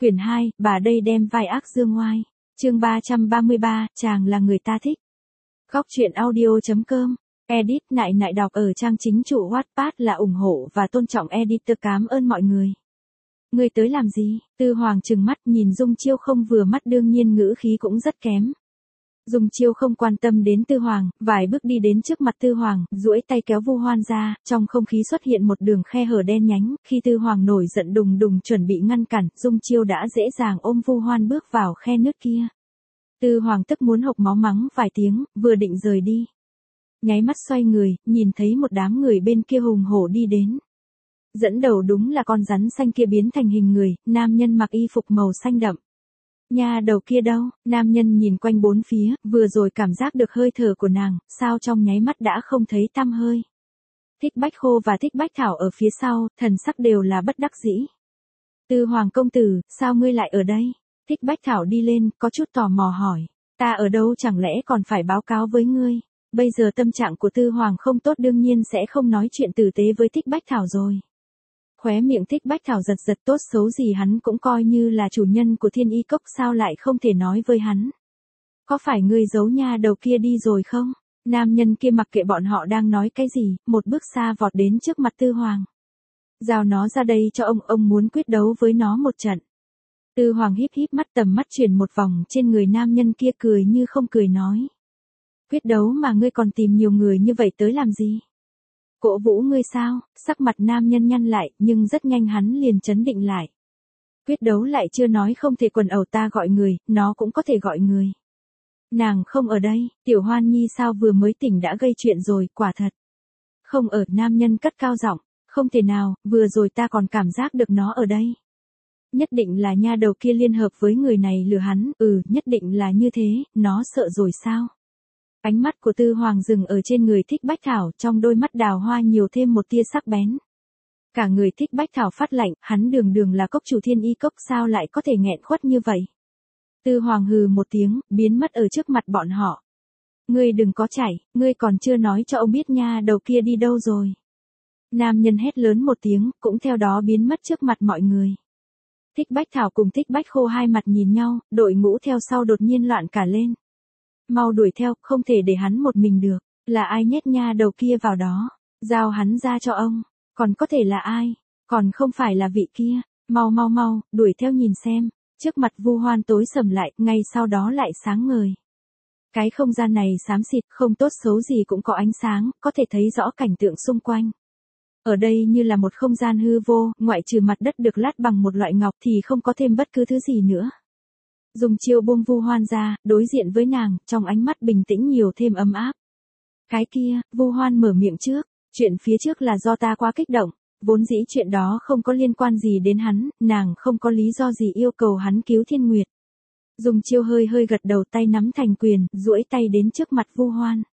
Quyển 2, bà đây đem vai ác dương oai. Chương 333, chàng là người ta thích. Góc truyện audio.com. Edit nại nại đọc ở trang chính chủ Wattpad là ủng hộ và tôn trọng editor, cảm ơn mọi người. Người tới làm gì? Tư Hoàng trừng mắt nhìn Dung Chiêu không vừa mắt, đương nhiên ngữ khí cũng rất kém. Dung Chiêu không quan tâm đến Tư Hoàng, vài bước đi đến trước mặt Tư Hoàng, duỗi tay kéo Vu Hoan ra, trong không khí xuất hiện một đường khe hở đen nhánh, khi Tư Hoàng nổi giận đùng đùng chuẩn bị ngăn cản, Dung Chiêu đã dễ dàng ôm Vu Hoan bước vào khe nứt kia. Tư Hoàng tức muốn hộc máu mắng vài tiếng, vừa định rời đi. Nháy mắt xoay người, nhìn thấy một đám người bên kia hùng hổ đi đến. Dẫn đầu đúng là con rắn xanh kia biến thành hình người, nam nhân mặc y phục màu xanh đậm. Nhà đầu kia đâu? Nam nhân nhìn quanh bốn phía, vừa rồi cảm giác được hơi thở của nàng, sao trong nháy mắt đã không thấy tăm hơi. Thích Bách Khô và Thích Bách Thảo ở phía sau, thần sắc đều là bất đắc dĩ. Tư Hoàng công tử, sao ngươi lại ở đây? Thích Bách Thảo đi lên, có chút tò mò hỏi. Ta ở đâu chẳng lẽ còn phải báo cáo với ngươi? Bây giờ tâm trạng của Tư Hoàng không tốt, đương nhiên sẽ không nói chuyện tử tế với Thích Bách Thảo rồi. Khóe miệng Thích Bách Thảo giật giật, tốt xấu gì hắn cũng coi như là chủ nhân của Thiên Y Cốc, sao lại không thể nói với hắn. Có phải ngươi giấu nha đầu kia đi rồi không? Nam nhân kia mặc kệ bọn họ đang nói cái gì, một bước xa vọt đến trước mặt Tư Hoàng. Giao nó ra đây cho ông muốn quyết đấu với nó một trận. Tư Hoàng híp híp mắt, tầm mắt chuyển một vòng trên người nam nhân kia, cười như không cười nói. Quyết đấu mà ngươi còn tìm nhiều người như vậy tới làm gì? Cổ vũ ngươi sao? Sắc mặt nam nhân nhăn lại, nhưng rất nhanh hắn liền trấn định lại. Quyết đấu lại chưa nói không thể, quần ẩu ta gọi người, nó cũng có thể gọi người. Nàng không ở đây, Tiểu Hoan Nhi sao vừa mới tỉnh đã gây chuyện rồi, quả thật. Không ở, nam nhân cất cao giọng, không thể nào, vừa rồi ta còn cảm giác được nó ở đây. Nhất định là nha đầu kia liên hợp với người này lừa hắn, nhất định là như thế, nó sợ rồi sao? Ánh mắt của Tư Hoàng dừng ở trên người Thích Bách Thảo, trong đôi mắt đào hoa nhiều thêm một tia sắc bén. Cả người Thích Bách Thảo phát lạnh, hắn đường là cốc chủ Thiên Y Cốc, sao lại có thể nghẹn khuất như vậy? Tư Hoàng hừ một tiếng, biến mất ở trước mặt bọn họ. Ngươi đừng có chạy, ngươi còn chưa nói cho ông biết nha đầu kia đi đâu rồi. Nam nhân hét lớn một tiếng, cũng theo đó biến mất trước mặt mọi người. Thích Bách Thảo cùng Thích Bách Khô hai mặt nhìn nhau, đội ngũ theo sau đột nhiên loạn cả lên. Mau đuổi theo, không thể để hắn một mình được. Là ai nhét nha đầu kia vào đó? Giao hắn ra cho ông. Còn có thể là ai? Còn không phải là vị kia. Mau, đuổi theo nhìn xem. Trước mặt Vu Hoan tối sầm lại, ngay sau đó lại sáng ngời. Cái không gian này xám xịt, không tốt xấu gì cũng có ánh sáng, có thể thấy rõ cảnh tượng xung quanh. Ở đây như là một không gian hư vô, ngoại trừ mặt đất được lát bằng một loại ngọc thì không có thêm bất cứ thứ gì nữa. Dung Chiêu buông Vu Hoan ra, đối diện với nàng, trong ánh mắt bình tĩnh nhiều thêm ấm áp. Cái kia, Vu Hoan mở miệng trước, chuyện phía trước là do ta quá kích động, vốn dĩ chuyện đó không có liên quan gì đến hắn, nàng không có lý do gì yêu cầu hắn cứu Thiên Nguyệt. Dung Chiêu hơi gật đầu, tay nắm thành quyền, duỗi tay đến trước mặt Vu Hoan.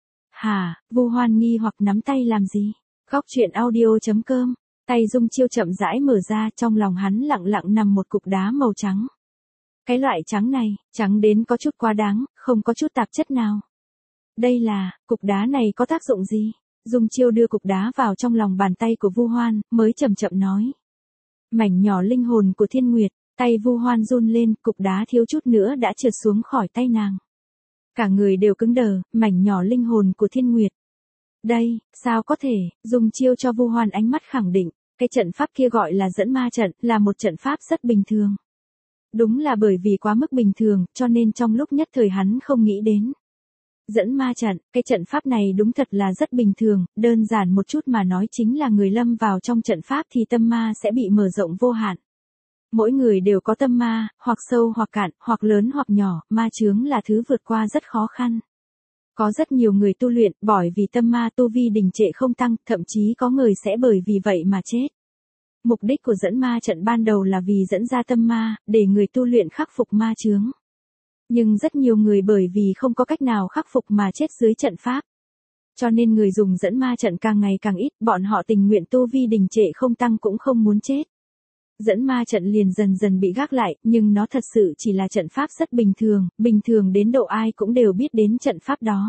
Hả? Vu Hoan nghi hoặc nắm tay làm gì? Góc truyện audio.com. Tay Dung Chiêu chậm rãi mở ra, trong lòng hắn lặng lặng nằm một cục đá màu trắng. Cái loại trắng này, trắng đến có chút quá đáng, không có chút tạp chất nào. Đây là, cục đá này có tác dụng gì? Dung Chiêu đưa cục đá vào trong lòng bàn tay của Vu Hoan, mới chậm chậm nói. Mảnh nhỏ linh hồn của Thiên Nguyệt, tay Vu Hoan run lên, cục đá thiếu chút nữa đã trượt xuống khỏi tay nàng. Cả người đều cứng đờ, mảnh nhỏ linh hồn của Thiên Nguyệt. Đây, sao có thể? Dung Chiêu cho Vu Hoan ánh mắt khẳng định, cái trận pháp kia gọi là dẫn ma trận, là một trận pháp rất bình thường. Đúng là bởi vì quá mức bình thường, cho nên trong lúc nhất thời hắn không nghĩ đến. Dẫn ma trận, cái trận pháp này đúng thật là rất bình thường, đơn giản một chút mà nói chính là người lâm vào trong trận pháp thì tâm ma sẽ bị mở rộng vô hạn. Mỗi người đều có tâm ma, hoặc sâu hoặc cạn, hoặc lớn hoặc nhỏ, ma chướng là thứ vượt qua rất khó khăn. Có rất nhiều người tu luyện, bởi vì tâm ma tu vi đình trệ không tăng, thậm chí có người sẽ bởi vì vậy mà chết. Mục đích của dẫn ma trận ban đầu là vì dẫn ra tâm ma, để người tu luyện khắc phục ma chướng. Nhưng rất nhiều người bởi vì không có cách nào khắc phục mà chết dưới trận pháp. Cho nên người dùng dẫn ma trận càng ngày càng ít, bọn họ tình nguyện tu vi đình trệ không tăng cũng không muốn chết. Dẫn ma trận liền dần dần bị gác lại, nhưng nó thật sự chỉ là trận pháp rất bình thường đến độ ai cũng đều biết đến trận pháp đó.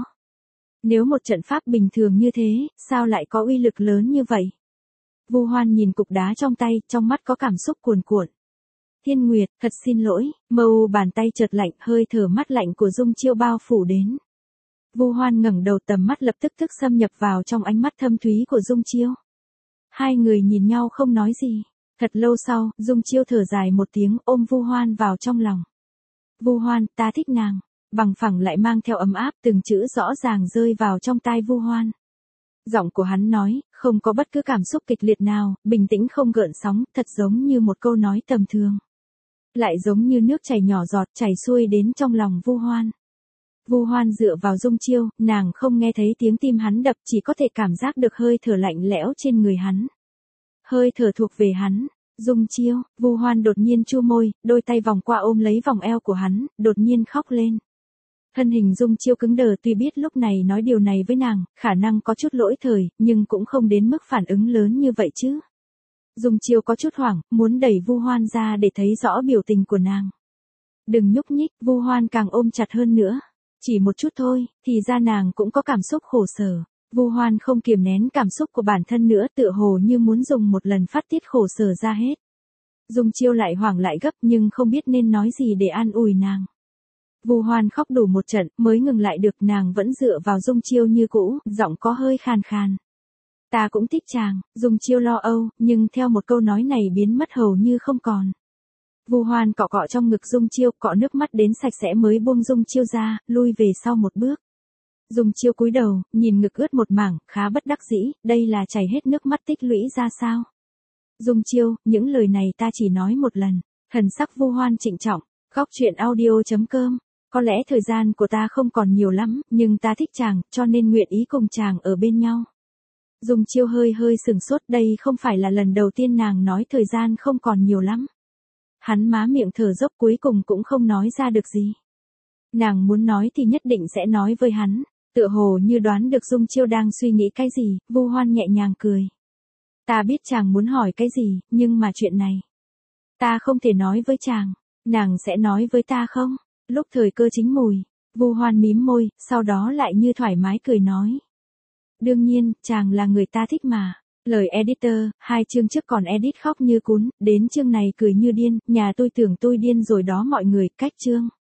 Nếu một trận pháp bình thường như thế, sao lại có uy lực lớn như vậy? Vu Hoan nhìn cục đá trong tay, trong mắt có cảm xúc cuồn cuộn. Thiên Nguyệt, thật xin lỗi, mâu bàn tay chợt lạnh, hơi thở mát lạnh của Dung Chiêu bao phủ đến. Vu Hoan ngẩng đầu, tầm mắt lập tức xâm nhập vào trong ánh mắt thâm thúy của Dung Chiêu. Hai người nhìn nhau không nói gì. Thật lâu sau, Dung Chiêu thở dài một tiếng, ôm Vu Hoan vào trong lòng. Vu Hoan, ta thích nàng. Bằng phẳng lại mang theo ấm áp, từng chữ rõ ràng rơi vào trong tai Vu Hoan. Giọng của hắn nói, không có bất cứ cảm xúc kịch liệt nào, bình tĩnh không gợn sóng, thật giống như một câu nói tầm thường. Lại giống như nước chảy nhỏ giọt chảy xuôi đến trong lòng Vu Hoan. Vu Hoan dựa vào Dung Chiêu, nàng không nghe thấy tiếng tim hắn đập, chỉ có thể cảm giác được hơi thở lạnh lẽo trên người hắn. Hơi thở thuộc về hắn. Dung Chiêu, Vu Hoan đột nhiên chu môi, đôi tay vòng qua ôm lấy vòng eo của hắn, đột nhiên khóc lên. Thân hình Dung Chiêu cứng đờ, tuy biết lúc này nói điều này với nàng, khả năng có chút lỗi thời, nhưng cũng không đến mức phản ứng lớn như vậy chứ. Dung Chiêu có chút hoảng, muốn đẩy Vu Hoan ra để thấy rõ biểu tình của nàng. Đừng nhúc nhích, Vu Hoan càng ôm chặt hơn nữa. Chỉ một chút thôi, thì ra nàng cũng có cảm xúc khổ sở. Vu Hoan không kiềm nén cảm xúc của bản thân nữa, tựa hồ như muốn dùng một lần phát tiết khổ sở ra hết. Dung Chiêu lại hoảng lại gấp nhưng không biết nên nói gì để an ủi nàng. Vu Hoan khóc đủ một trận mới ngừng lại được, nàng vẫn dựa vào Dung Chiêu như cũ, giọng có hơi khàn khàn. Ta cũng thích chàng, Dung Chiêu lo âu, nhưng theo một câu nói này biến mất hầu như không còn. Vu Hoan cọ cọ trong ngực Dung Chiêu, cọ nước mắt đến sạch sẽ mới buông Dung Chiêu ra, lui về sau một bước. Dung Chiêu cúi đầu, nhìn ngực ướt một mảng, khá bất đắc dĩ, đây là chảy hết nước mắt tích lũy ra sao? Dung Chiêu, những lời này ta chỉ nói một lần. Thần sắc Vu Hoan trịnh trọng. Góc truyện audio.com. Có lẽ thời gian của ta không còn nhiều lắm, nhưng ta thích chàng, cho nên nguyện ý cùng chàng ở bên nhau. Dung Chiêu hơi sừng sốt, đây không phải là lần đầu tiên nàng nói thời gian không còn nhiều lắm. Hắn má miệng thở dốc cuối cùng cũng không nói ra được gì. Nàng muốn nói thì nhất định sẽ nói với hắn. Tựa hồ như đoán được Dung Chiêu đang suy nghĩ cái gì, Vu Hoan nhẹ nhàng cười. Ta biết chàng muốn hỏi cái gì, nhưng mà chuyện này ta không thể nói với chàng. Nàng sẽ nói với ta không? Lúc thời cơ chín mùi, Vu Hoan mím môi, sau đó lại như thoải mái cười nói. Đương nhiên, chàng là người ta thích mà. Lời editor, 2 chương trước còn edit khóc như cún, đến chương này cười như điên, nhà tôi tưởng tôi điên rồi đó mọi người, cách chương.